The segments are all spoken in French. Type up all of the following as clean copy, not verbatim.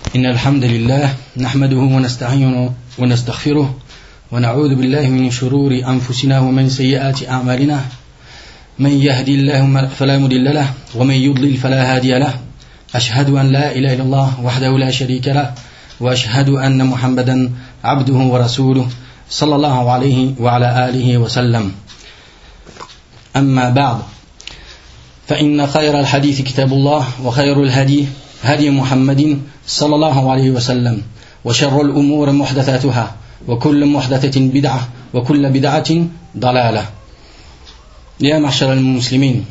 إن الحمد لله نحمده ونستعينه ونستغفره ونعوذ بالله من شرور أنفسنا ومن سيئات أعمالنا من يهدي الله فلا مضل له ومن يضلل فلا هادي له أشهد أن لا إله إلا الله وحده لا شريك له وأشهد أن محمدا عبده ورسوله صلى الله عليه وعلى آله وسلم أما بعد فإن خير الحديث كتاب الله وخير الهدي هدي محمد صلى الله عليه وسلم وشر الأمور محدثاتها وكل محدثة بدعة وكل بدعة ضلالة. يا معشر المسلمين،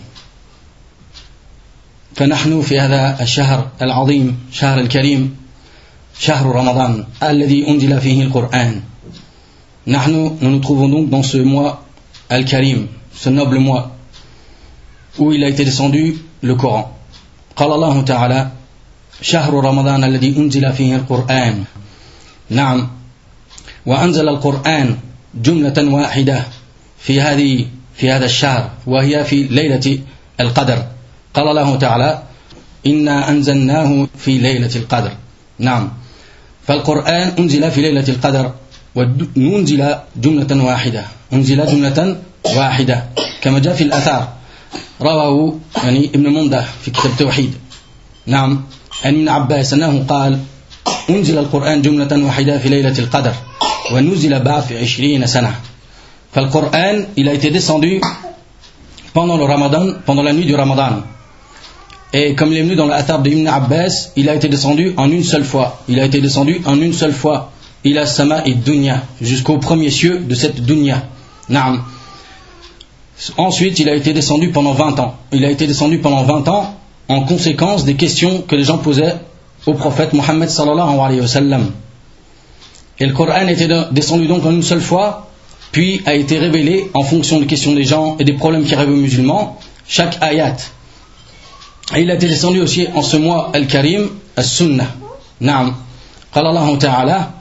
فنحن في هذا الشهر العظيم شهر الكريم شهر رمضان الذي أنزل فيه القرآن. Nous nous trouvons donc dans ce mois Al-Karim, ce noble mois où il a été descendu le Coran. قال الله تعالى شهر رمضان الذي أنزل فيه القرآن. نعم، وأنزل القرآن جملة واحدة في هذا الشهر، وهي في ليلة القدر. قال الله تعالى إنا أنزلناه في ليلة القدر. نعم، فالقرآن أنزل في ليلة القدر وننزل جملة واحدة، أنزل جملة واحدة كما جاء في الأثار، رواه ابن منده في كتاب التوحيد. نعم، عن ابن عباس أنه قال أنزل القرآن جملة واحدة في ليلة القدر ونزل بعد في 20 سنة. فالقرآن il a été descendu pendant le Ramadan, pendant la nuit du Ramadan. Et comme il est venu dans l'Athar de Ibn Abbas, il a été descendu en une seule fois. Il a été descendu en une seule fois. Ila sama et dunya, jusqu'au premier cieux de cette dunya. Naam. Ensuite, il a été descendu pendant 20 ans. Il a été descendu pendant 20 ans en conséquence des questions que les gens posaient au prophète Mohammed sallallahu alayhi wa sallam. Et le Coran était descendu donc en une seule fois, puis a été révélé en fonction des questions des gens et des problèmes qui arrivent aux musulmans, chaque ayat. Et il a été descendu aussi en ce mois Al-Karim, As-Sunnah. Naam. Qala Allah Ta'ala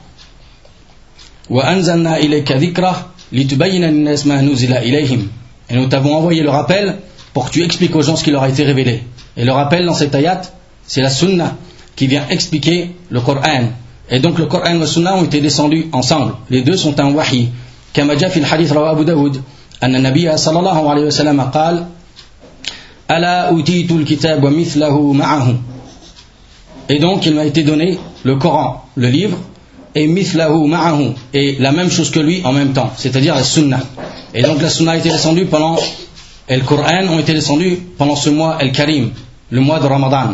وَأَنزَلْنَا إِلَيْكَ ذِكْرَهُ لِتُبَيِّنَ لِلنَّاسِ مَا نُزِلَ إِلَيْهِمْ. Et nous t'avons envoyé le rappel pour que tu expliques aux gens ce qui leur a été révélé. Et le rappel dans cette ayat, c'est la Sunna qui vient expliquer le Coran. Et donc le Coran et la Sunna ont été descendus ensemble. Les deux sont un wahi. كما جاء في الحديث رواه أبو داود أن النبي صلى الله عليه وسلم قال ألا أوتيت الكتاب ومثله معه. Et donc il m'a été donné le Coran, le livre, et mithlahu ma'ahu, et la même chose que lui en même temps, c'est-à-dire la Sunna. Et donc la Sunna a été descendue et le Coran ont été descendus pendant ce mois Al-Karim, le mois de Ramadan.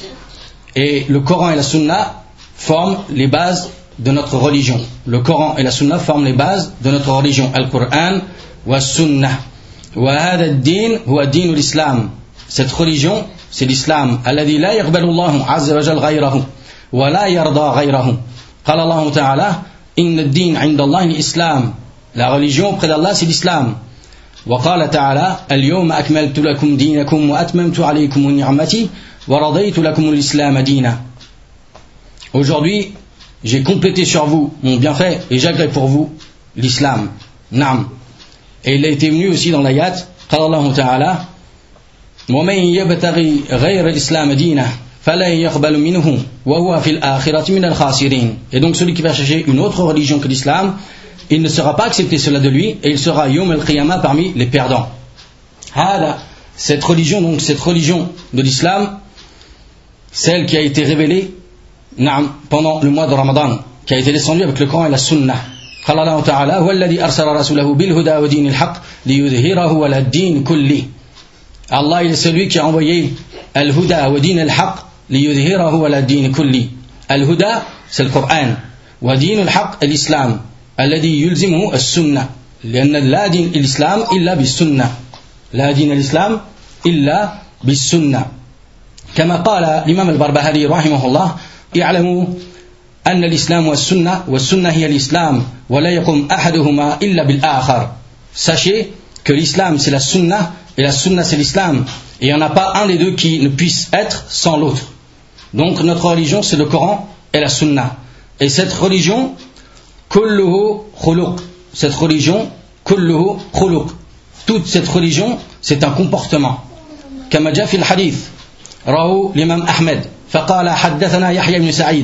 Et le Coran et la Sunna forment les bases de notre religion. Le Coran et la Sunna forment les bases de notre religion. Al-Qur'an wa Sunnah. Wa hadha ad-din huwa din l'islam. Cette religion, c'est l'islam. Alladhi la yaqbalu Allahu azza wa jalla ghayrahu wa la yarda ghayrahu. قال الله تعالى إن الدين عند الله الإسلام. La religion auprès d'Allah, c'est l'islam. وقال تعالى اليوم أكملت لكم دينكم وأتممت عليكم نعمتي ورضيت لكم الإسلام دينا. Aujourd'hui, j'ai complété sur vous mon bienfait et j'agrée pour vous l'islam. Naam. Et il a été venu aussi dans l'ayat, قال الله تعالى ومن يبتغي غير الإسلام دينه فلا يقبل منه وهو في الآخرة من الخاسرين. Et donc celui qui va chercher une autre religion que l'islam, il ne sera pas accepté cela de lui et il sera yawm al-qiyamah parmi les perdants. Cette religion de l'islam, celle qui a été révélée pendant le mois de Ramadan, qui a été descendue avec le Coran et la Sunna. قال الله تعالى هو الذي أرسل رسوله بالهدى ودين الحق ليظهره على الدين كله. Allah, il est celui qui a envoyé al-huda wa din al-haq liyudhhirahu ala din kulli. Al-huda, c'est le Coran. Wa din al-haq, l'islam. Alladhi yulzimuhu as-sunnah. لأن لا دين الإسلام إلا بالسنة. لا دين الإسلام إلا بالسنة. كما قال الإمام البربهاري رحمه الله اعلموا أن الإسلام والسنة والسنة هي الإسلام ولا يقوم أحدهما إلا بالآخر. Sachez que l'islam c'est la sunna et la sunna c'est l'islam. Et il n'y en a pas un des deux qui ne puisse être sans l'autre. Donc notre religion c'est le Coran et la sunna. Et cette religion, kulluhu khuluq. Cette religion, kulluhu khuluq. Toute cette religion, c'est un comportement. كما جاء في الحديث رواه الإمام أحمد فقال حدثنا يحيى بن سعيد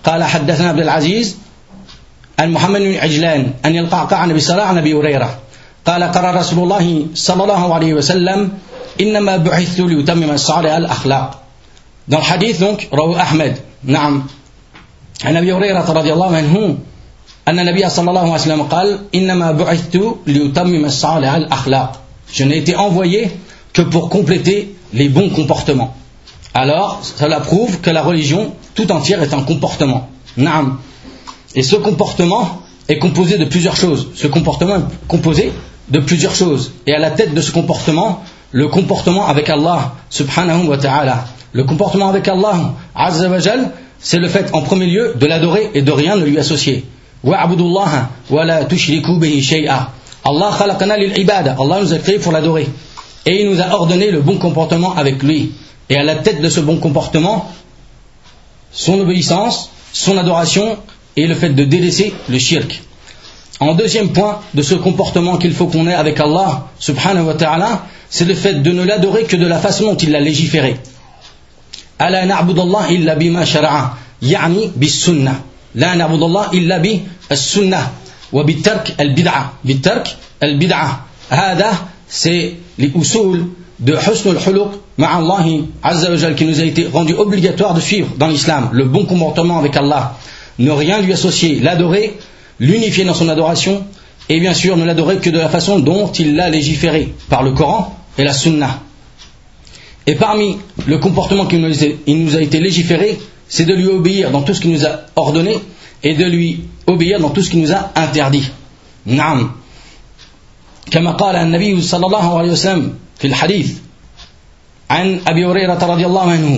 قال حدثنا عبد العزيز عن محمد بن عجلان أن القعقاع عن أبي صلاح عن أبي هريرة قال قال رسول الله صلى الله عليه وسلم إنما بعثت ليتمم الصالح الأخلاق. Dans le hadith donc رواه أحمد نعم عن أبي هريرة رضي الله عنه أن النبي صلى الله عليه وسلم قال إنما بعثت ليتمم الصالح الأخلاق. Je n'ai été envoyé que pour compléter les bons comportements. Alors cela prouve que la religion tout entière est un comportement. Naam. Et ce comportement est composé de plusieurs choses. Ce comportement est composé de plusieurs choses. Et à la tête de ce comportement, le comportement avec Allah subhanahu wa ta'ala. Le comportement avec Allah azza wa jal, c'est le fait en premier lieu de l'adorer et de rien ne lui associer. Wa'budullaha wa la tushriku bihi shay'a. Allah khalaqana lil ibada. Allah nous a créés pour l'adorer. Et il nous a ordonné le bon comportement avec lui. Et à la tête de ce bon comportement, son obéissance, son adoration et le fait de délaisser le shirk. En deuxième point de ce comportement qu'il faut qu'on ait avec Allah subhanahu wa ta'ala, c'est le fait de ne l'adorer que de la façon dont il l'a légiféré. Ala na'budallah illa bima shara'a, yani bis sunnah. La na'budallah illa bis sunnah wa bitark al bid'a. Bitark al bid'a. Hada c'est les usul de husn al-khuluq ma'Allah azza wa jal qui nous a été rendu obligatoire de suivre dans l'islam, le bon comportement avec Allah, ne rien lui associer, l'adorer, l'unifier dans son adoration et bien sûr ne l'adorer que de la façon dont il l'a légiféré par le Coran et la Sunna. Et parmi le comportement qui nous a été légiféré, c'est de lui obéir dans tout ce qu'il nous a ordonné et de lui obéir dans tout ce qu'il nous a interdit. Naam. كما قال النبي صلى الله عليه وسلم في الحديث عن أبي هريرة رضي الله عنه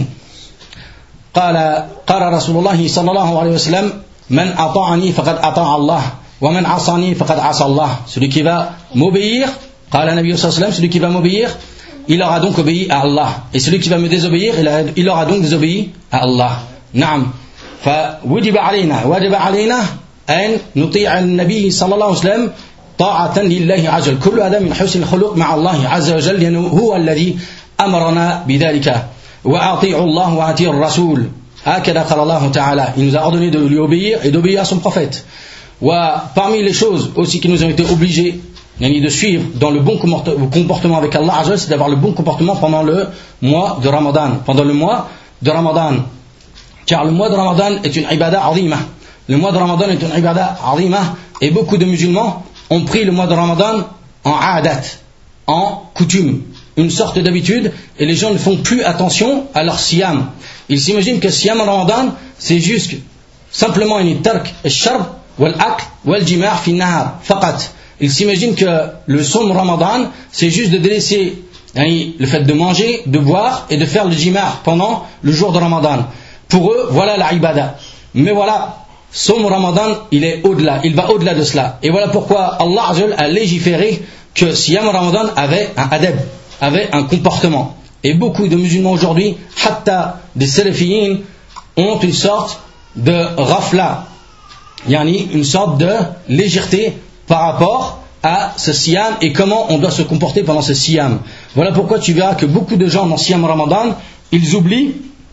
قال رسول الله صلى الله عليه وسلم من أطاعني فقد أطاع الله ومن عصاني فقد عصى الله. Celui qui va m'obéir, قال النبي صلى الله عليه وسلم, celui qui va m'obéir, il aura donc obéi à Allah. Et celui qui va me désobéir, il aura donc désobéi à Allah. نعم. فوجب علينا أن نطيع النبي صلى الله عليه وسلم طاعة لله عز وجل. كل هذا من حسن الخلق مع الله عز وجل لأنه هو الذي أمرنا بذلك. وأطيعوا الله وأطيعوا الرسول. هكذا قال الله تعالى. Il nous a ordonné de lui obéir et d'obéir à son prophète. Parmi les choses aussi qui nous ont été obligés de suivre dans le bon comportement avec Allah Azza wa Jalla, c'est d'avoir le bon comportement pendant le mois de Ramadan. Pendant le mois de Ramadan. Car le mois de Ramadan est une ibada azima. Le mois de Ramadan est une ibada azima et beaucoup de musulmans ont pris le mois de Ramadan en adat, en coutume, une sorte d'habitude, et les gens ne font plus attention à leur siyam. Ils s'imaginent que siyam Ramadan, c'est juste simplement une tark al-sharb wal-akl wal-jima' fi nahar faqat. Ils s'imaginent que le somme Ramadan, c'est juste de délaisser le fait de manger, de boire et de faire le jima' pendant le jour de Ramadan. Pour eux, voilà la ibada. Mais voilà, Somme Ramadan, il est au-delà, il va au-delà de cela. Et voilà pourquoi Allah a légiféré que Siyam Ramadan avait un adab, avait un comportement. Et beaucoup de musulmans aujourd'hui, hatta des salafiyin, ont une sorte de rafla, yani une sorte de légèreté par rapport à ce Siyam et comment on doit se comporter pendant ce Siyam. Voilà pourquoi tu verras que beaucoup de gens dans Siyam Ramadan, ils oublient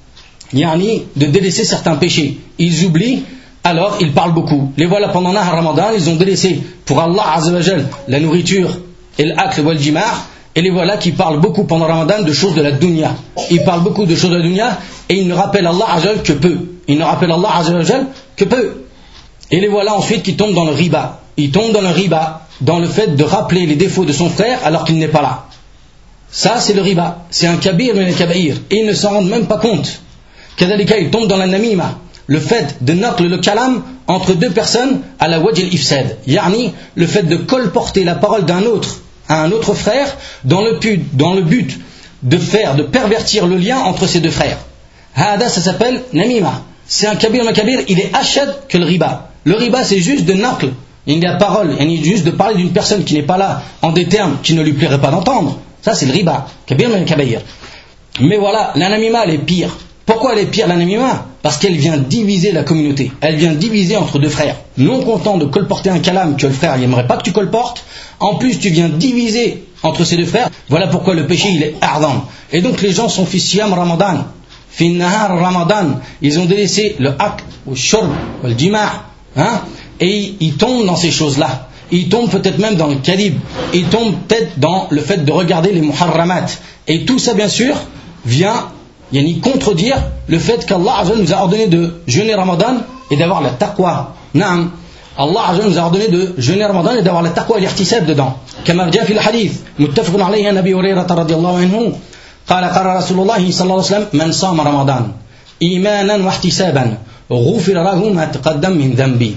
yani de délaisser certains péchés. Ils oublient. Alors, ils parlent beaucoup. Les voilà pendant Nahar Ramadan, ils ont délaissé pour Allah Azza wa Jal la nourriture et l'akl wal jima', et les voilà qui parlent beaucoup pendant Ramadan de choses de la dunya. Ils parlent beaucoup de choses de la dunya et ils ne rappellent Allah Azza wa Jal que peu. Ils ne rappellent Allah Azza wa Jal que peu. Et les voilà ensuite qui tombent dans le riba. Ils tombent dans le riba, dans le fait de rappeler les défauts de son frère alors qu'il n'est pas là. Ça, c'est le riba. C'est un kabir min al-kabaïr. Et ils ne s'en rendent même pas compte. Kadhalika, ils tombent dans la namima. Le fait de naql le kalam entre deux personnes à la wajh al-ifsad, yani le fait de colporter la parole d'un autre à un autre frère dans le but de pervertir le lien entre ces deux frères. Hada, ça s'appelle namima. C'est un kabir makabir, il est ashad que le riba. Le riba, c'est juste de naql, il y a la parole, il y a juste de parler d'une personne qui n'est pas là en des termes qui ne lui plairait pas d'entendre. Ça, c'est le riba, kabir makabir. Mais voilà, la namima, elle est pire. Pourquoi elle est pire, la namima? Parce qu'elle vient diviser la communauté. Elle vient diviser entre deux frères. Non content de colporter un kalam que le frère n'aimerait pas que tu colportes, en plus tu viens diviser entre ces deux frères. Voilà pourquoi le péché il est ardent. Et donc les gens sont fi siyam Ramadan. fi nahar Ramadan, ils ont délaissé le haqq, le shurb, le jima', et ils tombent dans ces choses-là. Ils tombent peut-être même dans le kadhib, ils tombent peut-être dans le fait de regarder les muharramat. Et tout ça, bien sûr, vient contredire le fait qu'Allah nous a ordonné de jeûner Ramadan et d'avoir la taqwa. Naam. Allah nous a ordonné de jeûner Ramadan et d'avoir la taqwa et l'ihtisab dedans. Comme dit dans le hadith, muttafaqun alayhi an Abi Hurairah radiyallahu anhu, قال رسول الله صلى الله عليه وسلم من صام رمضان إيمانا واحتسابا غفر له ما تقدم من ذنبه.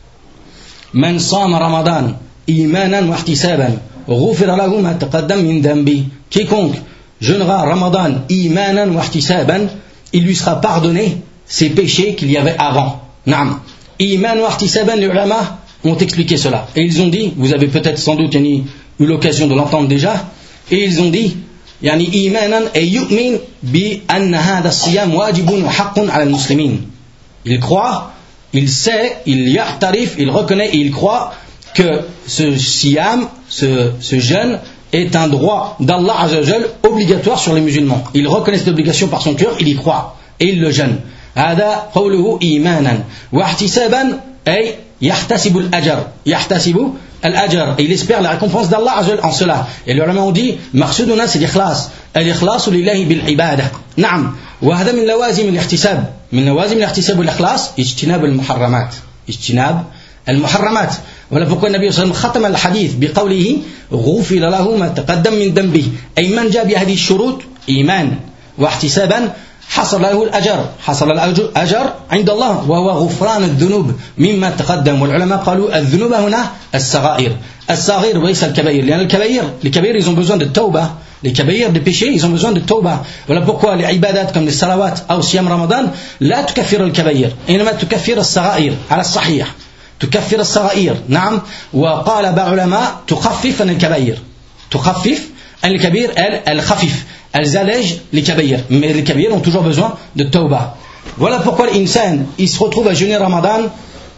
من صام رمضان إيمانا واحتسابا غفر له ما تقدم من ذنبه. Quiconque jeûnera Ramadan imanan wa ihtisaban, il lui sera pardonné ses péchés qu'il y avait avant. Naam. Iman wa ihtisaban, les ulama ont expliqué cela. Et ils ont dit, vous avez peut-être sans doute eu l'occasion de l'entendre déjà, et ils ont dit, يعني إيمانا أي يؤمن بأن هذا الصيام واجب وحق على المسلمين. Il croit, il sait, il ya'tarif, il reconnaît et il croit que ce siyam, ce jeûne est un droit d'Allah Azzawajal obligatoire sur les musulmans. Il reconnaît cette obligation par son cœur, il y croit et il le jeûne. هذا قوله إيمانا واحتسابا أي يحتسب الأجر. يحتسب الأجر. Et il espère la récompense d'Allah Azzawajal en cela. Et les ulama ont dit, مقصودنا c'est l'ikhlas. الإخلاص لله بالعبادة. نعم. وهذا من لوازم الاحتساب. من لوازم الاحتساب والإخلاص اجتناب المحرمات. اجتناب المحرمات. Voilà pourquoi le Nabi sallallahu alayhi wa sallam ختم الحديث بقوله غفر له ما تقدم من ذنبه. أي من جاء بهذه الشروط إيمان واحتسابا حصل له الأجر. حصل الأجر عند الله وهو غفران الذنوب مما تقدم. والعلماء قالوا الذنوب هنا الصغائر. الصغائر وليس الكبائر. لأن les كبائر ils ont besoin de tawbah. Les kabaïr des péchés, ils ont besoin de tawbah. Voilà pourquoi les ibadat comme les salawat ou siyam ramadan لا تكفر الكبائر إنما تكفر الصغائر على الصحيح. تكفر الصغائر. نعم. وقال بعض العلماء تخفف عن الكبائر. تخفف عن الكبير الخفيف. Elles allègent les kabaïr. Mais les kabaïr ont toujours besoin de tawbah. Voilà pourquoi l'insan, il se retrouve à jeûner Ramadan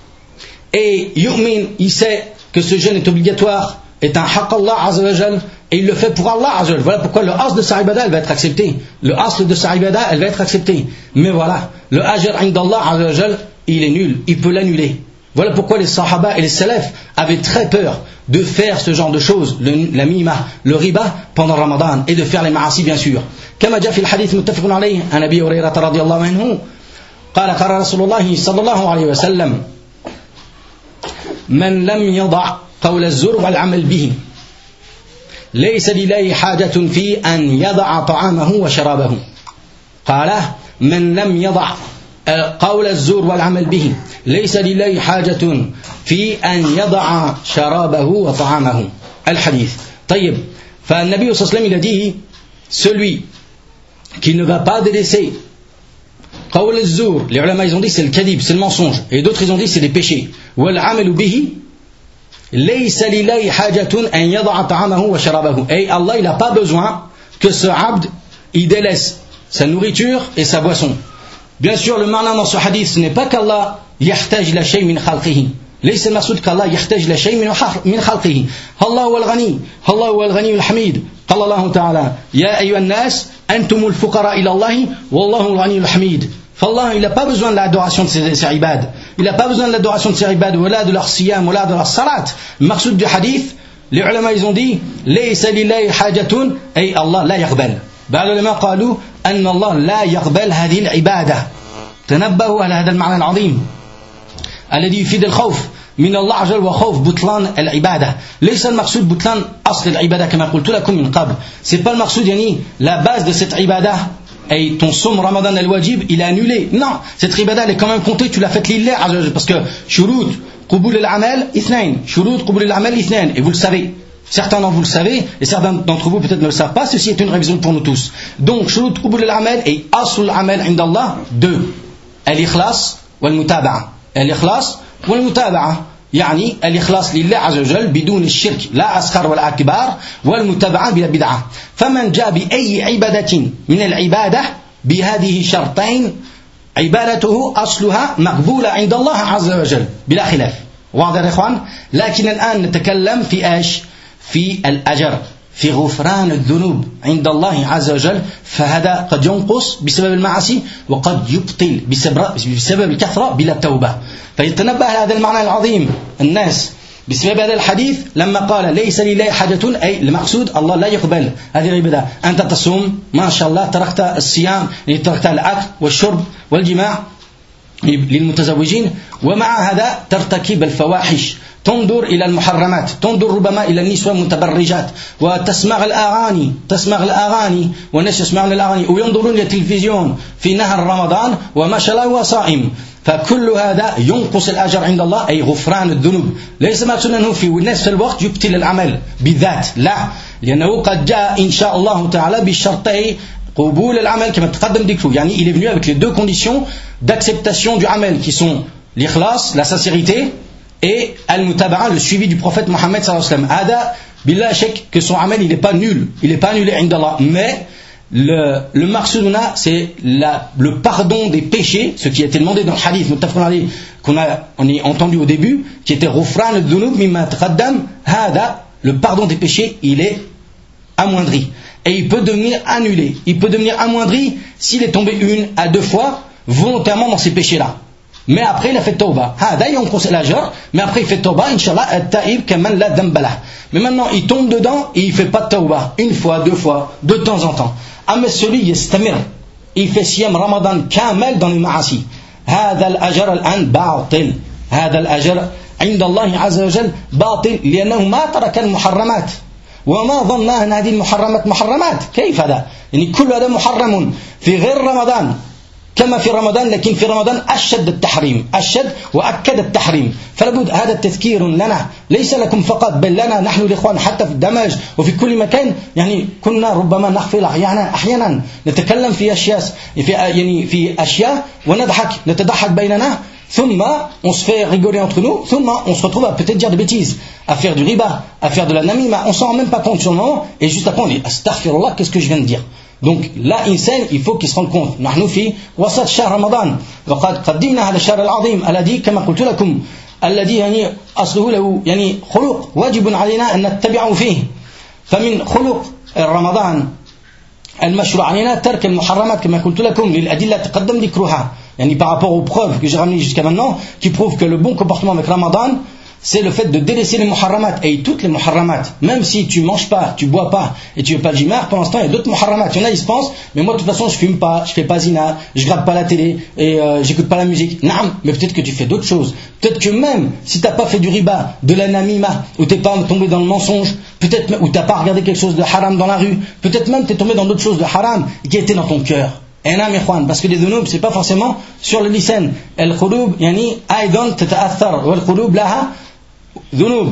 et yu'min, il sait que ce jeûne est obligatoire, est un haqq Allah Azzawajal, et il le fait pour Allah Azzawajal. Voilà pourquoi le asl de sa ibada, elle va être acceptée. Le asl de sa ibada, elle va être acceptée. Mais voilà, le ajr indallah Azzawajal, il est nul, il peut l'annuler. Voilà pourquoi les sahaba et les salafs avaient très peur de faire ce genre de choses, la mima, le riba, pendant Ramadan, et de faire les ma'asi bien sûr. كما جاء في الحديث متفق عليه عن أبي هريرة رضي الله عنه قال رسول الله صلى الله عليه وسلم من لم يضع قول الزور والعمل به ليس لله حاجة في أن يضع طعامه وشرابه. قال من لم يضع قول الزور والعمل به ليس لله حاجة في أن يضع شرابه وطعامه. الحديث. طيب. فالنبي صلى الله عليه وسلم il a dit celui qui ne va pas délaisser qawl az-zur, les ulama ils ont dit c'est le kadhib, c'est le mensonge, et d'autres ils ont dit c'est les péchés. Wal amalu bihi laysa lillahi hajatun an yada'a ta'amahu wa sharabahu. Et Allah il n'a pas besoin que ce abd il délaisse sa nourriture et sa boisson. Bien sûr, le ma'na dans ce hadith, ce n'est pas qu'Allah yahtaj ila shay min khalqihi. ليس المقصود qu'Allah يحتاج إلى شيء من خلقه. الله هو الغني. الله هو الغني الحميد. قال الله تعالى يا أيها الناس أنتم الفقراء إلى الله والله الغني الحميد. فالله il n'a pas besoin de l'adoration de ses ibad. Il n'a pas besoin de l'adoration de ses ibad, ولا de leur siyam, ولا de leur salat. Le maqsoud du hadith, les ulama ils ont dit ليس لله حاجة أي الله لا يقبل. بعض العلماء قالوا أن الله لا يقبل هذه العبادة. تنبهوا على هذا المعنى العظيم الذي يفيد الخوف من الله عز وجل وخوف بطلان العبادة. ليس المقصود بطلان أصل العبادة كما قلت لكم من قبل. C'est pas le maqsoud يعني la base de cette ibada et ton somme Ramadan al-wajib il est annulé. Non, cette ibada elle est quand même comptée, tu l'as faite lillah azza wa jalla parce que shurut qubul al-amal ithnain, shurut qubul al-amal ithnain, et vous le savez. Certains d'entre vous le savez et certains d'entre vous peut-être ne le savent pas. Ceci est une révision pour nous tous. Donc shurut qubul al-amal et asl al-amal indallah deux, al-ikhlas wal-mutaba'a. الإخلاص والمتابعة يعني الإخلاص لله عز وجل بدون الشرك لا أصغر ولا أكبر والمتابعة بلا بدعة. فمن جاء بأي عبادة من العبادة بهذه الشرطين عبادته أصلها مقبولة عند الله عز وجل بلا خلاف. واضح يا إخوان؟ لكن الآن نتكلم في إيش؟ في الأجر، في غفران الذنوب عند الله عز وجل فهذا قد ينقص بسبب المعاصي وقد يبطل بسبب الكثرة بلا توبة. فيتنبه هذا المعنى العظيم الناس بسبب هذا الحديث لما قال ليس لله حاجة، أي المقصود الله لا يقبل هذه العبادة. أنت تصوم ما شاء الله، تركت الصيام، تركت الأكل والشرب والجماع للمتزوجين، ومع هذا ترتكب الفواحش، تنظر إلى المحرمات، تنظر ربما إلى النسوة المتبرجات، وتسمع الأغاني والناس يسمعون الأغاني وينظرون إلى التلفزيون في نهار رمضان وما شاء الله هو صائم. فكل هذا ينقص الأجر عند الله، أي غفران الذنوب. ليس مقصود أنه في نفس الوقت يبطل العمل بالذات، لا، لأنه قد جاء إن شاء الله تعالى بشرطي قبول العمل كما تقدم ذكره. يعني il est venu avec les deux conditions d'acceptation du amal qui sont l'ikhlas, la sincérité, et al-mutaba'a, le suivi du prophète Mohammed sallallahu alayhi wa sallam. Hada billah shak que son amal il n'est pas nul, il n'est pas annulé inda Allah, mais le maqsouduna c'est le pardon des péchés, ce qui a été demandé dans le hadith qu'on a entendu au début, qui était ghufran al-dhunub mimma taqaddam. Hada, le pardon des péchés, il est amoindri. Et il peut devenir annulé. Il peut devenir amoindri s'il est tombé 1 à 2 fois volontairement dans ces péchés-là. Mais après, il a fait tawbah. D'ailleurs, on conseille l'ajr, mais après, il fait tawbah, Inch'Allah, at-ta'ib kaman la dambalah. Mais maintenant, il tombe dedans et il fait pas de tawbah. 1 fois, 2 fois, de temps en temps. Mais celui, yastamir, il fait siyam ramadan kamel dans les ma'asi. هذا الأجر الآن باطل. هذا الأجر عند الله عز وجل باطل لأنه ما ترك المحرمات. وما ظن أن هذه المحرمات محرمات. كيف هذا؟ يعني كل هذا محرم في غير رمضان كما في رمضان، لكن في رمضان أشد التحريم، أشد وأكد التحريم. فلابد هذا التذكير لنا، ليس لكم فقط بل لنا نحن الإخوان حتى في الدمج وفي كل مكان. يعني كنا ربما نغفل أحيانا نتكلم في أشياء ونضحك، نتضحك بيننا، ثم on se fait rigoler entre nous, ثم on se retrouve à peut-être dire des bêtises, à faire du riba, à faire de la namima, on s'en rend même pas compte sur le moment, et juste après on dit astaghfirullah, qu'est-ce que je viens de dire. Donc là, insan, il faut qu'il se rende compte. نحن في وسط شهر رمضان وقد قدمنا هذا الشهر العظيم الذي كما قلت لكم الذي يعني أصله له يعني خلق واجب علينا أن نتبعه فيه. فمن خلق رمضان المشروع علينا ترك المحرمات كما قلت لكم للأدلة تقدم ذكرها. يعني par rapport aux preuves que j'ai ramenées jusqu'à maintenant qui prouvent que le bon comportement avec Ramadan, c'est le fait de délaisser les muharramat, et toutes les muharramat, même si tu manges pas, tu bois pas et tu veux pas le jimar, pour l'instant il y a d'autres muharramat. Il y en a, ils se pensent, mais moi de toute façon je fume pas, je fais pas zina, je regarde pas la télé et j'écoute pas la musique. Naam, mais peut-être que tu fais d'autres choses. Peut-être que même si t'as pas fait du riba, de la namima, ou t'es pas tombé dans le mensonge, peut-être ou t'as pas regardé quelque chose de haram dans la rue, peut-être même t'es tombé dans d'autres choses de haram qui étaient dans ton cœur. parce que les dhunub c'est pas forcément sur le lisan. القلوب يعني أيضا تتأثر والقلوب لها ذنوب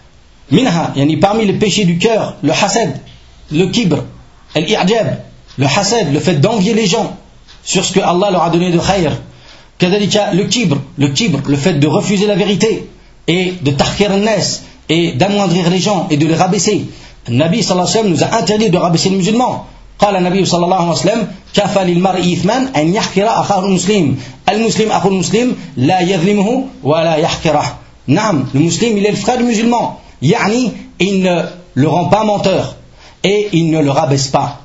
منها يعني parmi les péchés du cœur le hasad, le kibr, al-i'jab, le hasad, le fait d'envier les gens sur ce que Allah leur a donné de khayr. كذلك le kibr, le fait de refuser la vérité et de tahkir al-nas et d'amoindrir les gens et de les rabaisser. Le Nabi sallallahu alayhi wa sallam nous a interdit de rabaisser les musulmans. قال النبي صلى الله عليه وسلم كفى للمرء إثما أن يحقر أخاه المسلم. المسلم أخو المسلم لا يظلمه ولا يحقره. نعم, le musulman il est le frère du musulman, يعني il ne le rend pas menteur et il ne le rabaisse pas.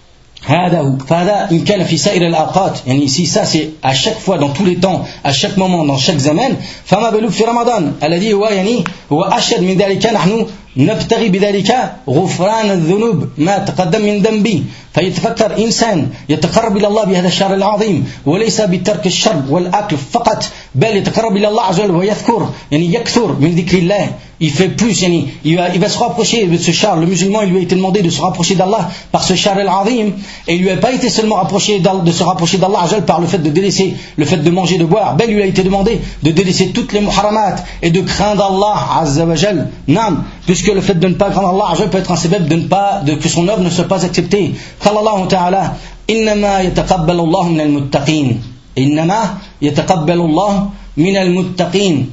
هذا هو. فهذا إن كان في سائر الأوقات, يعني si ça c'est à chaque fois dans tous les temps, à chaque moment, dans chaque zaman, فما بالك في رمضان الذي هو يعني هو أشد من ذلك. نحن نبتغي بذلك غفران الذنوب ما تقدم من ذنبي. فيتفكر إنسان يتقرب إلى الله بهذا الشهر العظيم وليس بترك الشرب والأكل فقط, بل يتقرب إلى الله عز وجل ويذكر, يعني يكثر من ذكر الله. Il fait plus, يعني il va se rapprocher de ce char. Le musulman, il lui a été demandé de se rapprocher d'Allah par ce char al-azim, et il lui a pas été seulement de se rapprocher d'Allah Azza par le fait de délaisser, le fait de manger, de boire, mais il lui a été demandé de délaisser toutes les muharramat et de craindre Allah Azza wa Jal. Nam, puisque le fait de ne pas craindre Allah Azza peut être un sebeb que son œuvre ne soit pas acceptée. قال الله تعالى إنما يتقبل الله من المتقين. إنما يتقبل الله من المتقين.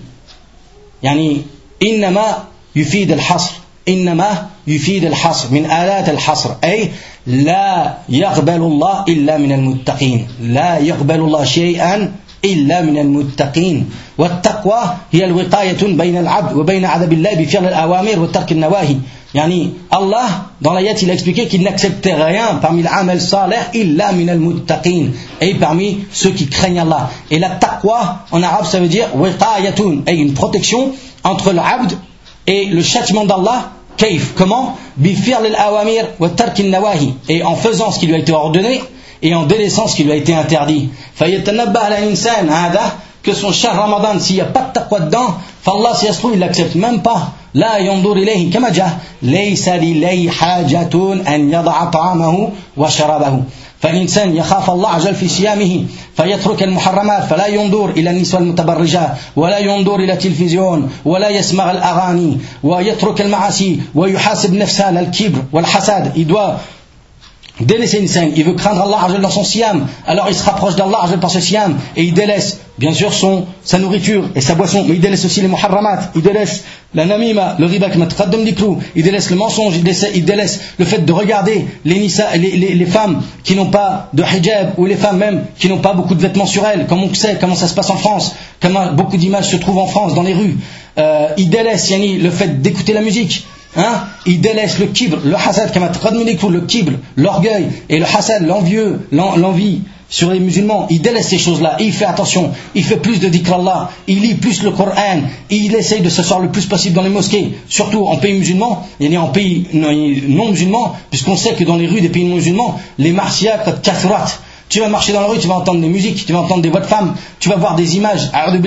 يعني إنما يفيد الحصر, إنما يفيد الحصر من آلات الحصر, أي لا يقبل الله إلا من المتقين. لا يقبل الله شيئا إلا من المتقين. والتقوى هي الوقاية بين العبد وبين عذاب الله بفعل الأوامر وترك النواهي. Yani, Allah, dans l'ayat, il a expliqué qu'il n'acceptait rien parmi l'amal salih illa min al-muttaqin, et parmi ceux qui craignent Allah. Et la taqwa, en arabe, ça veut dire wiqayatun, et une protection entre l'abd et le châtiment d'Allah. Kaif, comment? Bifirl al-awamir wa tark al-nawahi, et en faisant ce qui lui a été ordonné et en délaissant ce qui lui a été interdit. Fayatanabba ala insan hada, que son cher Ramadan, s'il n'y a pas de taqwa dedans, Allah, si ça se trouve, il l'accepte même pas. لا ينظر إليه كما جاء ليس للي حاجة أن يضع طعامه وشرابه فالإنسان يخاف الله عز وجل في صيامه فيترك المحرمات فلا ينظر إلى النسوة المتبرجات ولا ينظر إلى التلفزيون ولا يسمع الأغاني ويترك المعاصي ويحاسب نفسه على الكبر والحسد. Il doit délaisser une scène, il veut craindre Allah dans son siyam, alors il se rapproche d'Allah par ce siyam et il délaisse bien sûr sa nourriture et sa boisson, mais il délaisse aussi les muharramat, il délaisse la namima, le riba, il délaisse le mensonge, il délaisse le fait de regarder les femmes qui n'ont pas de hijab, ou les femmes même qui n'ont pas beaucoup de vêtements sur elles, comme on sait comment ça se passe en France, comment beaucoup d'images se trouvent en France dans les rues. Il délaisse le fait d'écouter la musique. Il délaisse le kibr, le hasad, le kibr, l'orgueil et le hasad, l'envie sur les musulmans. Il délaisse ces choses-là et il fait attention. Il fait plus de dhikr Allah, il lit plus le Coran, il essaye de s'asseoir le plus possible dans les mosquées, surtout en pays musulmans, et en pays non musulmans, puisqu'on sait que dans les rues des pays non musulmans, les marsias kathrat. Tu vas marcher dans la rue, tu vas entendre des musiques, tu vas entendre des voix de femmes, tu vas voir des images.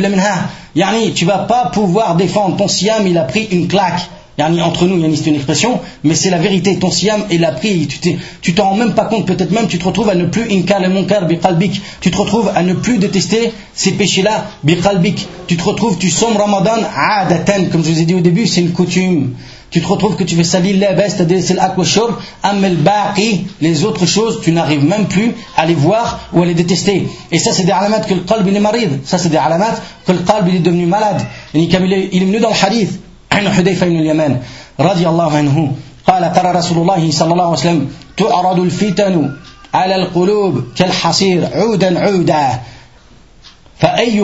Tu vas pas pouvoir défendre ton siyam, il a pris une claque. Entre nous, c'est une expression, mais c'est la vérité. Ton siyam, il a pris, tu t'en rends même pas compte, peut-être même tu te retrouves à ne plus inkar le munkar biqalbik, tu te retrouves à ne plus détester ces péchés-là biqalbik, tu te retrouves, tu sommes Ramadan adatan, comme je vous ai dit au début, c'est une coutume. Tu te retrouves que tu fais salir la baisse, t'as délaissé l'akwa-shurb, ammel baqi, les autres choses, tu n'arrives même plus à les voir ou à les détester. Et ça, c'est des alamat que le qalb il est marid, ça c'est des alamat que le qalb il est devenu malade. Il est venu dans le hadith عن حذيفة بن اليمان رضي الله عنه قال قال رسول الله صلى الله عليه وسلم تعرض الفتن على القلوب كالحصير عودا عودا فأي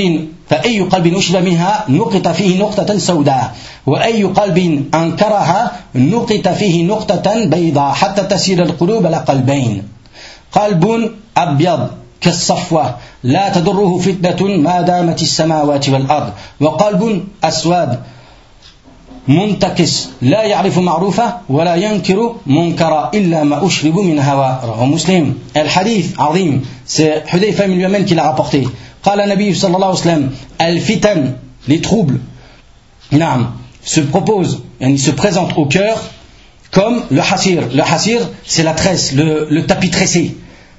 قلب أشرب منها نقط فيه نقطة سوداء وأي قلب أنكرها نقط فيه نقطة بيضاء حتى تسير القلوب على قلبين قلب أبيض كالصفوة لا تضره فتنة ما دامت السماوات والأرض وقلب أسود منتكس لا يعرف معروفة ولا ينكر منكرا إلا ما أشرب من هوى رواه مسلم. الحديث عظيم, c'est Hudayfa ibn Yaman qui l'a rapporté. قال النبي صلى الله عليه وسلم الفتن, les troubles, se proposent, se présentent au cœur comme le hasir. Le hasir, c'est la tresse, le tapis tressé.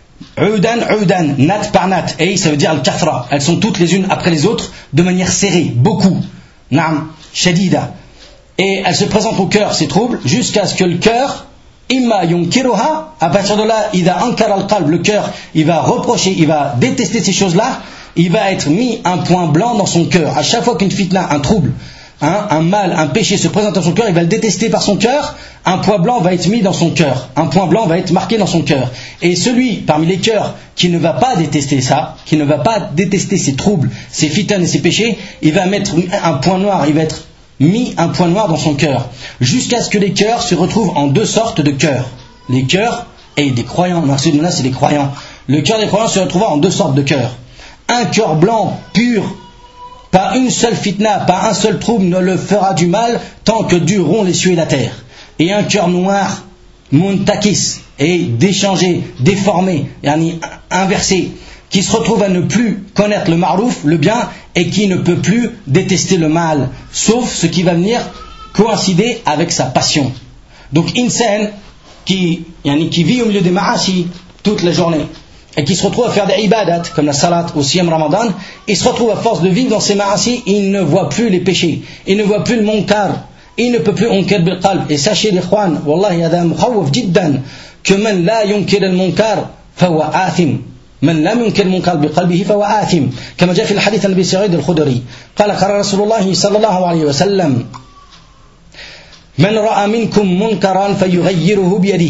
Udan, nat par nat, et ça veut dire al-kathra. Elles sont toutes les unes après les autres de manière serrée, beaucoup. Shadida. Et elles se présentent au cœur, ces troubles, jusqu'à ce que le cœur, imma yunkiruha, à partir de là, ida ankar al-qalb, le cœur, il va reprocher, il va détester ces choses-là, il va être mis un point blanc dans son cœur. À chaque fois qu'une fitna, un trouble, un mal, un péché se présente dans son cœur, il va le détester par son cœur, un point blanc va être mis dans son cœur, un point blanc va être marqué dans son cœur. Et celui parmi les cœurs qui ne va pas détester ça, qui ne va pas détester ces troubles, ces fitnes et ces péchés, il va mettre un point noir, il va être mis un point noir dans son cœur, jusqu'à ce que les cœurs se retrouvent en deux sortes de cœurs. Les cœurs et des croyants, là c'est des croyants. Le cœur des croyants se retrouvera en deux sortes de cœurs. Un cœur blanc, pur, pas une seule fitna, pas un seul trouble ne le fera du mal tant que dureront les cieux et la terre. Et un cœur noir, muntakis, et déchangé, déformé, inversé, qui se retrouve à ne plus connaître le ma'rouf, le bien, et qui ne peut plus détester le mal, sauf ce qui va venir coïncider avec sa passion. Donc insan qui vit au milieu des ma'asi toute la journée, et qui se retrouve à faire des ibadat, comme la salat au siyam ramadan, il se retrouve à force de vivre dans ces ma'asi, il ne voit plus les péchés, il ne voit plus le munkar, il ne peut plus unkir bil qalb. Et sachez les ikhwan, wallahi hada mukhawwaf jiddan, que man la yunkir al munkar, fahuwa athim. من لم ينكر المنكر بقلبه فهو آثم كما جاء في الحديث عن أبي سعيد الخدري قال قال رسول الله صلى الله عليه وسلم من رأى منكم منكرا فيغيره بيده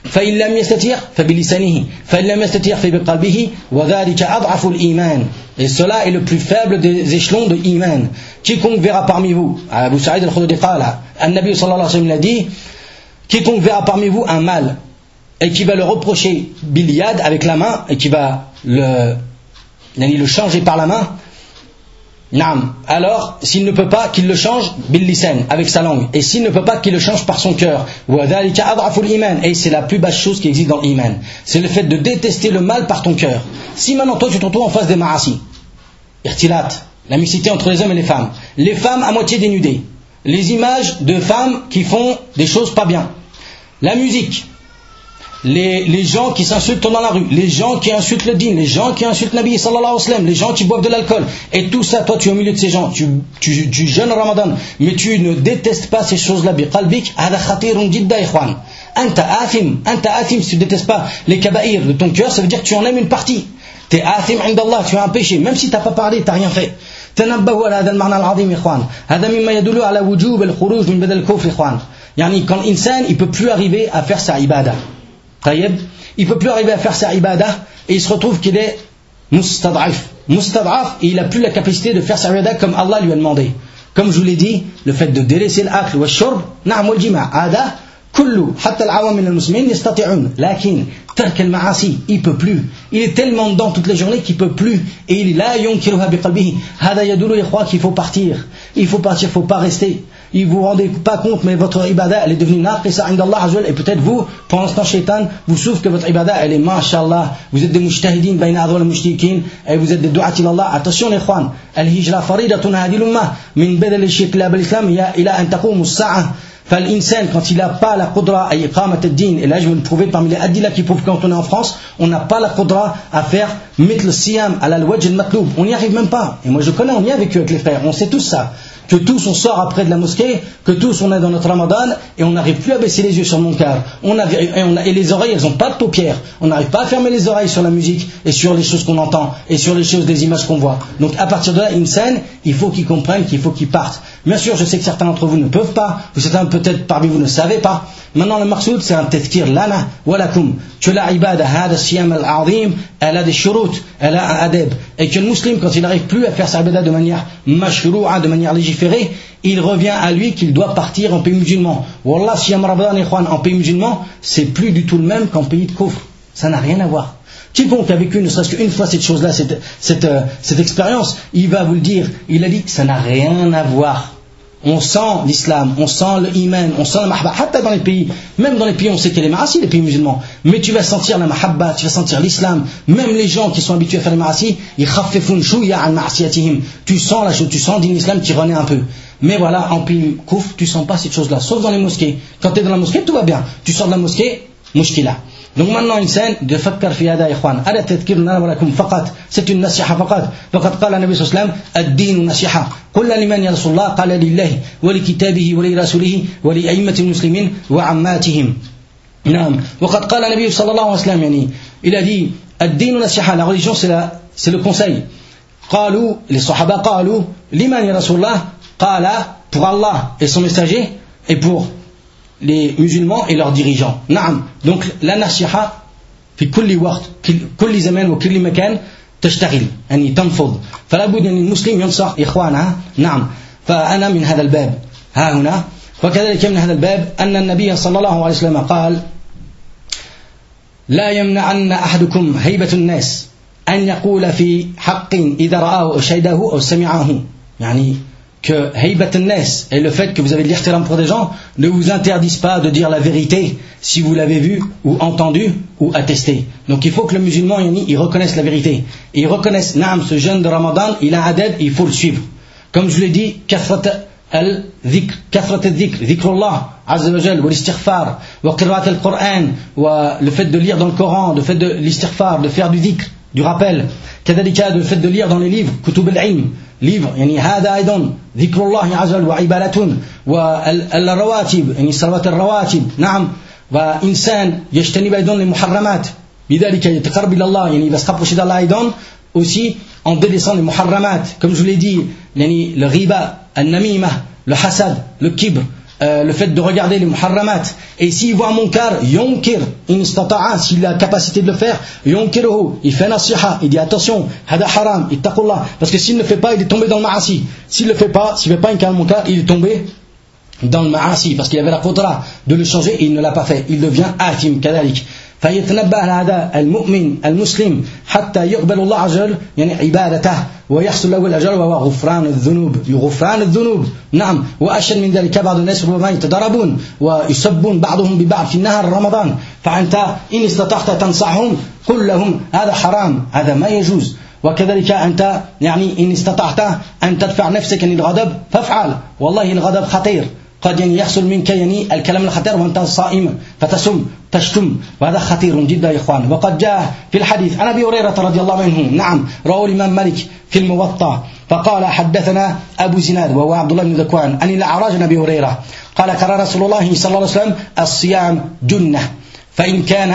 فإن لم يستطيع فبلسانه فإن لم يستطيع فبقلبه وذلك أضعف الإيمان. Et cela est le plus faible des échelons de iman. Quiconque verra parmi vous, Abu Sa'id al-Khudri qala, An-Nabi sallallahu alayhi wa sallam l'a dit, quiconque verra parmi vous un mal et qui va le reprocher bil-yad avec la main et qui va le changer par la main, Naam. Alors, s'il ne peut pas, qu'il le change bil-lisan, avec sa langue. Et s'il ne peut pas, qu'il le change par son cœur. Et c'est la plus basse chose qui existe dans l'iman. C'est le fait de détester le mal par ton cœur. Si maintenant toi tu te retrouves en face des ma'asi, irtilat, la mixité entre les hommes et les femmes à moitié dénudées, les images de femmes qui font des choses pas bien, la musique, les gens qui s'insultent dans la rue, les gens qui insultent le din, les gens qui insultent Nabi sallallahu alayhi wa sallam, les gens qui boivent de l'alcool, et tout ça, toi tu es au milieu de ces gens, tu jeûnes Ramadan, mais tu ne détestes pas ces choses-là, biqalbik, hada khatirun jidda ikhwan. Anta athim, si tu ne détestes pas les kaba'ir de ton cœur, ça veut dire que tu en aimes une partie. T'es athim indallah, tu as un péché, même si tu n'as pas parlé, tu n'as rien fait. تنبهوا على هذا المعنى العظيم إخوان. هذا مما يدل على وجوب الخروج من بدل الكفر إخوان. يعني quand l'insan il peut plus arriver à faire sa ibada. Taïeb, il peut plus arriver à faire sa ibada et il se retrouve qu'il est mustad'af et il n'a plus la capacité de faire sa ibada comme Allah lui a demandé. Comme je vous l'ai dit, le fait de délaisser l'akl wa shurb, na'am wal jima', hada kullu hatta al-awam min al-muslimin yastati'un, lakin tark al-ma'asi, il peut plus. Il est tellement dedans toute la journée qu'il peut plus et il la yunkiruha biqalbihi. Hada yadullu ikhwa qu'il faut partir. Il faut partir, faut pas rester. Il vous rendez pas compte, mais votre ibada elle est devenue naqisa indallah azza et peut-être vous, pour l'instant shaitan vous souffre que votre ibada elle est mashallah, vous êtes des mujtahidin bayna adwal mushrikin et vous êtes des du'at ila Allah. Attention les ikhwan, al-hijra faridatun hadi l'ummah min badal al-shirk ila al-islam ila an taqum as-sa'a. L'insan, quand il n'a pas la qudra à iqamat ad-din, et là je vais le prouver parmi les adila qui prouvent quand on est en France, on n'a pas la qudra à faire mithl siyam ala al-wajh al-matloub, on n'y arrive même pas. Et moi je connais, on y est avec eux, avec les frères, on sait tous ça. Que tous on sort après de la mosquée, que tous on est dans notre ramadan et on n'arrive plus à baisser les yeux sur mon cœur. Et les oreilles elles n'ont pas de paupières. On n'arrive pas à fermer les oreilles sur la musique et sur les choses qu'on entend et sur les choses des images qu'on voit. Donc à partir de là, insan, il faut qu'ils comprennent qu'il faut qu'ils partent. Bien sûr, je sais que certains d'entre vous ne peuvent pas, ou certains peut-être parmi vous ne savez pas. Maintenant le maqsoud c'est un tadhkir lana wa lakum. Que la ibada, hada siyam al-azim, elle a des shurut, elle a un adab. Et que le musulman, quand il n'arrive plus à faire sa ibada de manière mashrou'a, de manière légiférée, il revient à lui qu'il doit partir en pays musulman. Wallah, siyam Ramadan ikhwan, en pays musulman, c'est plus du tout le même qu'en pays de kufr. Ça n'a rien à voir. Quiconque a vécu ne serait-ce qu'une fois cette chose-là, cette expérience, il va vous le dire. Il a dit que ça n'a rien à voir. On sent l'islam, on sent le iman, on sent la mahabba, hatta dans les pays, même dans les pays on sait qu'il y a les ma'asi, les pays musulmans, mais tu vas sentir la mahabba, tu vas sentir l'islam, même les gens qui sont habitués à faire les ma'asi, ils khaffifun shouya an ma'asiyatihim, tu sens la chose, tu sens din l'islam qui renaît un peu. Mais voilà, en pays kouf, tu sens pas cette chose-là, sauf dans les mosquées. Quand tu es dans la mosquée, tout va bien. Tu sors de la mosquée, mushkila. Donc maintenant insan de fakkar fi hada ikhwan ala tadhkir lana wa lakum faqat c'est une nasiha faqat faqad qala nabi sallallahu alayhi wa sallam ad-din nasiha qulna liman ya rasulullah qala lillahi wa li kitabihi wa li rasulihi wa li a'immatil muslimin wa ammatihim. Naam wa qad qala nabi sallallahu alayhi wa sallam yani il a dit ad-din nasiha, la religion c'est le conseil. Qalu les sahaba qalu liman ya rasulullah qala pour Allah et son messager et pour les musulmans et leurs dirigeants. Naam. Donc la nasiha في كل وقت كل زمان وكل مكان تشتغل يعني تنفض فلا بد أن المسلم ينصح إخوانه. نعم. فأنا من هذا الباب ها هنا وكذلك من هذا الباب أن النبي صلى الله عليه وسلم قال لا يمنعن أحدكم هيبة الناس أن يقول في حق إذا رآه أو شهده أو سمعه. يعني que haybat an-nas et le fait que vous avez de l'ihtiram pour des gens ne vous interdisent pas de dire la vérité si vous l'avez vu ou entendu ou attesté. Donc il faut que le musulman il reconnaisse la vérité et il reconnaisse naam ce jeûne de Ramadan il a un adab et il faut le suivre. Comme je l'ai dit, kathrat al-dhikr, dhikrullah azza wa jal wa l'istighfar wa qira'at al-Qur'an wa le fait de lire dans le Coran, le fait de l'istighfar, de faire du dhikr, du rappel, kadhalika le fait de lire dans les livres kutub al-ilm livre يعني هذا أيضا ذكر الله عز وجل وعبادة والرواتب يعني صلوات الرواتب. نعم. وإنسان يجتنب أيضا المحرمات بذلك يتقرب إلى الله يعني il va se rapprocher d'Allah أيضا aussi en délaissant les muharramat comme je vous l'ai dit يعني le riba, le namima, le hasad, le kibr, le fait de regarder les muharramat, et s'il voit un munkar, yonkir, in istata'a, s'il a la capacité de le faire, yonkiruhu, il fait nasiha, il dit attention, hada haram, ittaqullah, parce que s'il ne le fait pas, il est tombé dans le ma'asi. S'il ne le fait pas, s'il ne fait pas un munkar, il est tombé dans le ma'asi, parce qu'il avait la qudra de le changer et il ne l'a pas fait. Il devient athim, kadalik. فيتنبه هذا المؤمن المسلم حتى يقبل الله عز وجل يعني عبادته ويحصل له الأجر وهو غفران الذنوب نعم. وأشد من ذلك بعض الناس ربما يتضاربون ويسبون بعضهم ببعض في نهار رمضان، فأنت إن استطعت تنصحهم قل لهم هذا حرام، هذا ما يجوز. وكذلك أنت يعني إن استطعت أن تدفع نفسك عن الغضب فافعل، والله الغضب خطير، قد يعني يحصل منك يعني الكلام الخطير وأنت صائم فتسم تشتم، وهذا خطير جدا يا إخوان. وقد جاء في الحديث عن أبي هريرة رضي الله عنه، نعم، رواه الإمام مالك في الموطأ، فقال حدثنا أبو زناد وهو عبد الله بن ذكوان عن الأعرج عن أبي هريرة قال قال رسول الله صلى الله عليه وسلم الصيام جنة فإن كان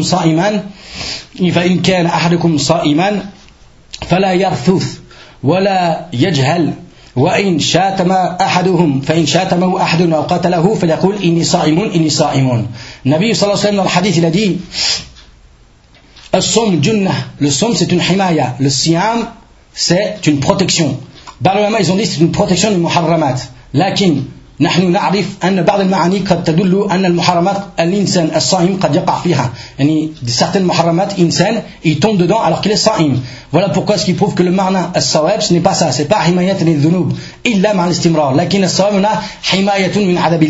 أحدكم صائما فلا يرفث ولا يجهل، وإن شاتم أحدهم فإن شاتمه أحد أو قتله فليقول إني صائم. Nabi sallallahu alayhi wa sallam dans le hadith il a dit الصوم جنة, le somme c'est une himaya, le siyam c'est une protection. Par le ils ont dit c'est une protection du muharramat, lakin نحن نعرف أن بعض المعاني قد تدل أن المحرمات الإنسان الصائم قد يقع فيها، يعني certaines muharramat إنسان il tombe dedans alors qu'il est صائم. Voilà pourquoi ce qui prouve que le معنى الصواب ce n'est pas ça, c'est pas حماية للذنوب إلا مع الاستمرار، لكن الصواب هنا حماية من عذاب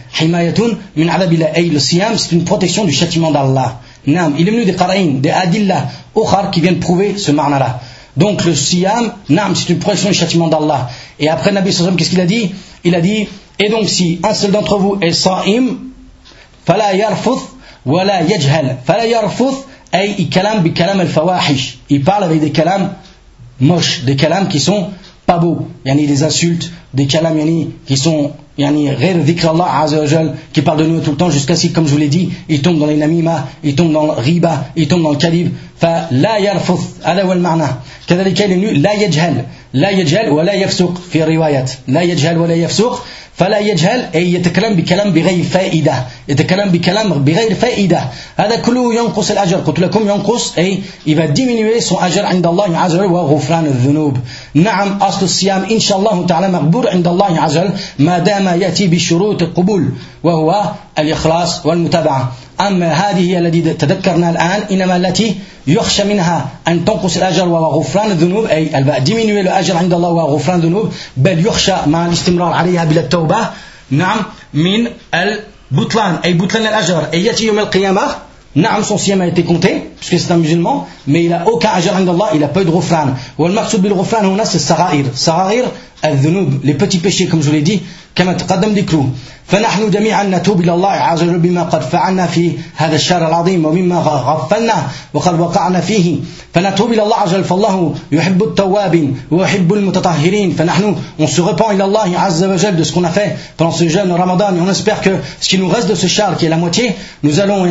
الله، أي le siyam c'est une protection du châtiment d'Allah. نعم, il est venu des qara'in, des adillah ukhar qui viennent prouver ce معنى là. Donc le siyam, نعم, c'est une protection du châtiment d'Allah. Et après Nabi sallallahu alayhi wa sallam, qu'est-ce qu'il a dit? Il a dit et donc si un seul d'entre vous est sa'im, fala yarfuth wala yajhal. Fala yarfuth ay kalam bi kalam al-fawahish. Il parle avec des kalams moches, des kalams qui sont pas beaux, yani des insultes, des kalams yani qui sont yani ghayr dhikr Allah azza wa jal, qui parle de nous tout le temps jusqu'à ce, comme je vous l'ai dit, il tombe dans les namima, il tombe dans le riba, il tombe dans le kadhib. Fa la yarfuth, hada huwa al-ma'na. كذلك لا يجهل ولا يفسق في روايات لا يجهل ولا يفسق. فلا يجهل أي يتكلم بكلام بغير فائدة، يتكلم بكلام بغير فائدة، هذا كله ينقص الأجر. قلت لكم ينقص أي il va diminuer son أجر عند الله عز وجل وغفران الذنوب. نعم أصل الصيام إن شاء الله تعالى مقبول عند الله عز وجل ما دام يأتي بشروط القبول وهو الإخلاص والمتابعة. أما هذه التي تذكرنا الآن إنما التي يخشى منها أن تنقص الأجر وغفران الذنوب، أي elle va diminuer le أجر عند الله وغفران الذنوب، بل يخشى مع الاستمرار عليها بلا التوبة نعم من البطلان أي بطلان الأجر. Et يأتي يوم القيامة نعم son siyam a été compté puisque c'est un musulman mais il n'a aucun أجر عند الله, il n'a pas eu de غفران. والمقصود بالغفران هنا c'est صغائر الذنوب, les petits péchés comme je vous l'ai dit كما تقدم ذكره. فنحن جميعا نتوب إلى الله عز وجل بما قد فعلنا في هذا الشهر العظيم ومما غفلنا وقد وقعنا فيه، فنتوب إلى الله عز وجل، فالله يحب التوابين ويحب المتطهرين. فنحن on se repent إلى الله عز وجل de ce qu'on a fait pendant ce jeûne Ramadan, et on espère que ce qui nous reste de ce shahr qui est la moitié, nous allons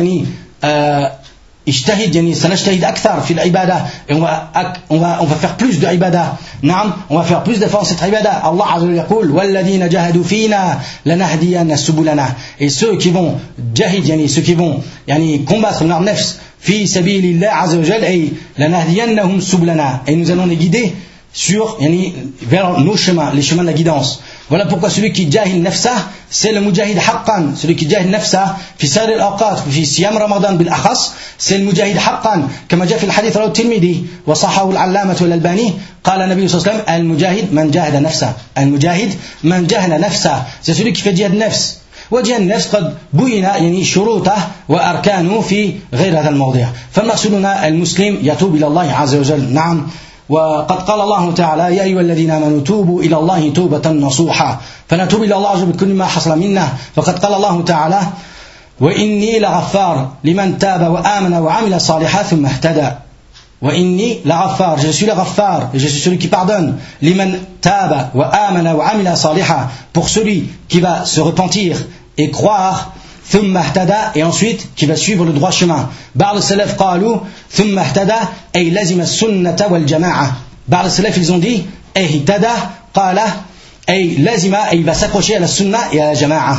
اجتهد يعني سنجتهد أكثر في العبادة, et on va faire plus de ibadah. نعم, on va faire plus d'efforts cette ibadah. Allah Azza wa Jalla يقول والذين جاهدوا فينا لنهدينا سبلنا. Et ceux qui vont jahid يعني ceux qui vont يعني combattre leur nefs في سبيل الله عز وجل أي لنهدينهم سبلنا, et nous allons les guider sur yani vers nos chemins, les chemins de la guidance. Voilà pourquoi celui qui jahil nafsa c'est le mujahid haqqan, celui qui jahil nafsa fi sa'ir al-awqat fi siyam ramadan bil akhas c'est le mujahid haqqan كما جاء في الحديث رواه الترمذي وصححه العلامة والألباني قال النبي صلى الله عليه وسلم المجاهد من جاهد نفسه, المجاهد من جاهد نفسه, c'est celui qui fait jihad nafs. وجهاد النفس قد بين يعني شروطه وأركانه في غير هذا الموضع. فمقصودنا المسلم يتوب إلى الله عز وجل. نعم, وقد قال الله تعالى يا أيها الذين آمنوا توبوا إلى الله توبة نصوحا, فنتوب إلى الله عز وجل بكل ما حصل منا. فقد قال الله تعالى وإني لغفار لمن تاب وآمن وعمل صالحا ثم اهتدى. وإني لغفار, je suis le ghaffar, je suis celui qui pardonne, liman taba wa amana wa amila saliha, pour celui qui va se repentir et croire, ثم اهتدى, et ensuite qui va suivre le droit chemin. بعض السلف قالوا ثم اهتدى أي لزم السنة والجماعة. بعض السلف ils ont dit اهتدى قال أي لزم, أي va s'accrocher à la sunna et à la jama'a.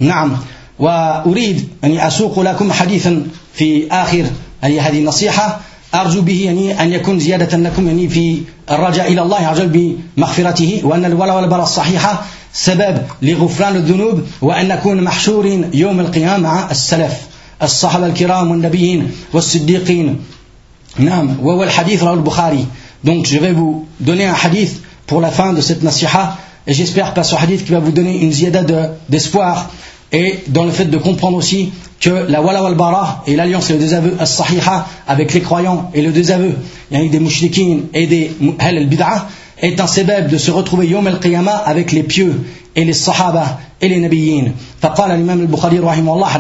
نعم. وأريد أن أسوق لكم حديثا في آخر هذه النصيحة أرجو به أن يكون زيادة لكم في الرجاء إلى الله عز وجل بمغفرته، وأن الولاء والبراء الصحيحة سبب لغفران الذنوب، وأن نكون محشورين يوم القيامة مع السلف الصحابة الكرام والنبيين والصديقين. نعم. وهو الحديث رواه البخاري. Donc je vais vous donner un hadith pour la fin de cette nasiha, et j'espère par ce hadith qui va vous donner une ziyada d'espoir, et dans le fait de comprendre aussi que la wala wal bara et l'alliance et le désaveu as-sahiha avec les croyants et le désaveu des mushrikin et des ahl al-bid'ah est un sebab de se retrouver yawm al-qiyamah avec les pieux et les sahaba et les nabiyyin. فقال الإمام البخاري رحمه الله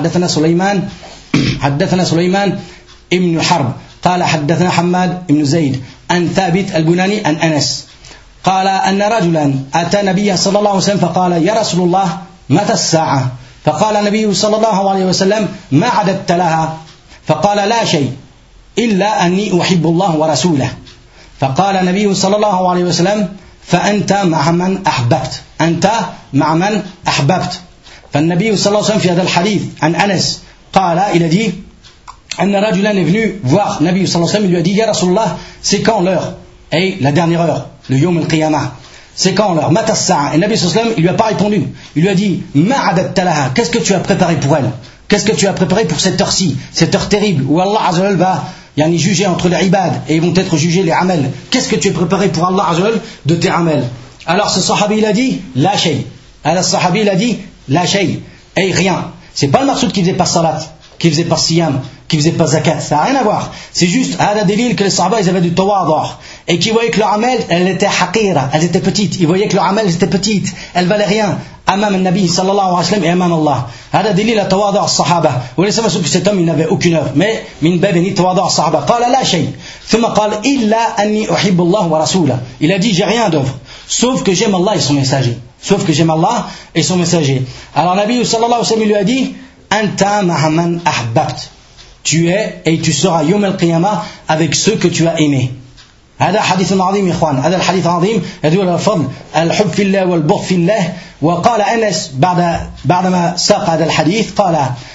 حدثنا سليمان ابن حرب قال حدثنا حماد بن زيد عن ثابت البناني عن أنس قال أن رجلا أتى النبي صلى الله عليه وسلم فقال يا رسول الله متى الساعة؟ فقال النبي صلى الله عليه وسلم ما عددت لها؟ فقال لا شيء إلا أني أحب الله ورسوله. فقال النبي صلى الله عليه وسلم فأنت مع من أحببت، أنت مع من أحببت. فالنبي صلى الله عليه وسلم في هذا الحديث عن أنس قال il a dit أن رجلا est venu voir Nabi صلى الله عليه وسلم, il lui a dit يا رسول الله c'est quand l'heure, et la dernière heure, le Yawm al-Qiyamah, c'est quand l'heure, Mata as-sa'a. Et Nabi sallallahu alayhi wa sallam, il lui a pas répondu. Il lui a dit Ma adatta laha, qu'est-ce que tu as préparé pour elle? Qu'est-ce que tu as préparé pour cette heure-ci, cette heure terrible où Allah azza wa jalla va juger entre les ibad et ils vont être jugés les amels? Qu'est-ce que tu as préparé pour Allah azza wa jalla de tes amels? Alors ce sahabi il a dit La shay. Alors ce sahabi il a dit La shay, et rien. C'est pas le Marsoud qui faisait pas salat, qui faisait pas siyam, qui faisait pas zakat, ça n'a rien à voir. C'est juste à la délil que les sahaba ils avaient du tawadh, et qui voyaient que leur amel elle était haqira, elle était petite. Ils voyaient que leur amel était petite, elle valait rien amam al-nabi sallallahu alayhi wa sallam et amam Allah. هذا دليل التواضع الصحابة. وليس مسؤول que cet homme il n'avait aucune œuvre, mais من باب تواضع الصحابة. قال لا شيء ثم قال إلا أني أحب الله ورسوله. Il a dit j'ai rien d'œuvre, sauf que j'aime Allah et son messager. Sauf que j'aime Allah et son messager. Alors Nabi sallallahu alayhi wa sallam lui a dit Anta ma'a man ahbabt. Tu es et tu seras يوم القيامة avec ceux que tu as aimés. هذا حديث عظيم يا إخوان. هذا الحديث عظيم يدل على فضل الحب في الله والبغض في الله. وقال أنس بعدما ساق هذا الحديث قال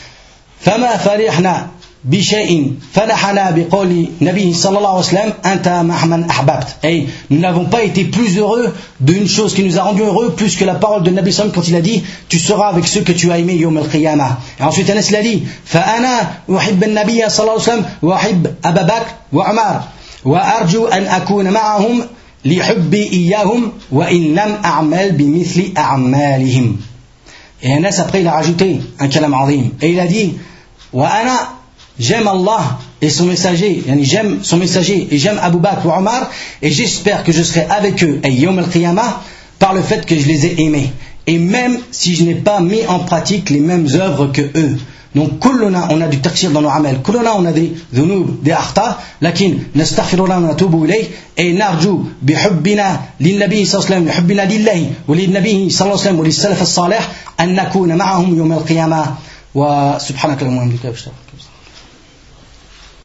فما فرحنا بشيء فرحنا بقول النبي صلى الله عليه وسلم أنت مع من أحببت. Et nous n'avons pas été plus heureux d'une chose qui nous a rendu heureux plus que la parole de Nabi sallam quand il a dit tu seras avec ceux que tu as aimés يوم القيامة. Et ensuite Anas l'a dit فأنا أحب النبي صلى الله عليه وسلم وأحب أبا بكر وعمر وأرجو أن أكون معهم لحبي إياهم وإن لم أعمل بمثل أعمالهم. Et Anas après il a rajouté un kalam azim et il a dit وأنا j'aime Allah et son messager, j'aime son messager et j'aime Abu Bakr ou Omar, et j'espère que je serai avec eux à Yawm al-Qiyamah par le fait que je les ai aimés, et même si je n'ai pas mis en pratique les mêmes œuvres que eux. Donc kulluna on a du taqsir dans nos amels, kulluna on a des dhunub, des akhta, lakin nastaghfirullah wa natubu ilayh, et narju bihubbina lin-nabi sallallahu alayhi wa sallam, bihubbina lillahi wa lin-nabi sallallahu alayhi wa sallam wa lis-salaf as-salih an nakuna ma'ahum yawm al-qiyamah. Wa subhanaka wa bihamdika.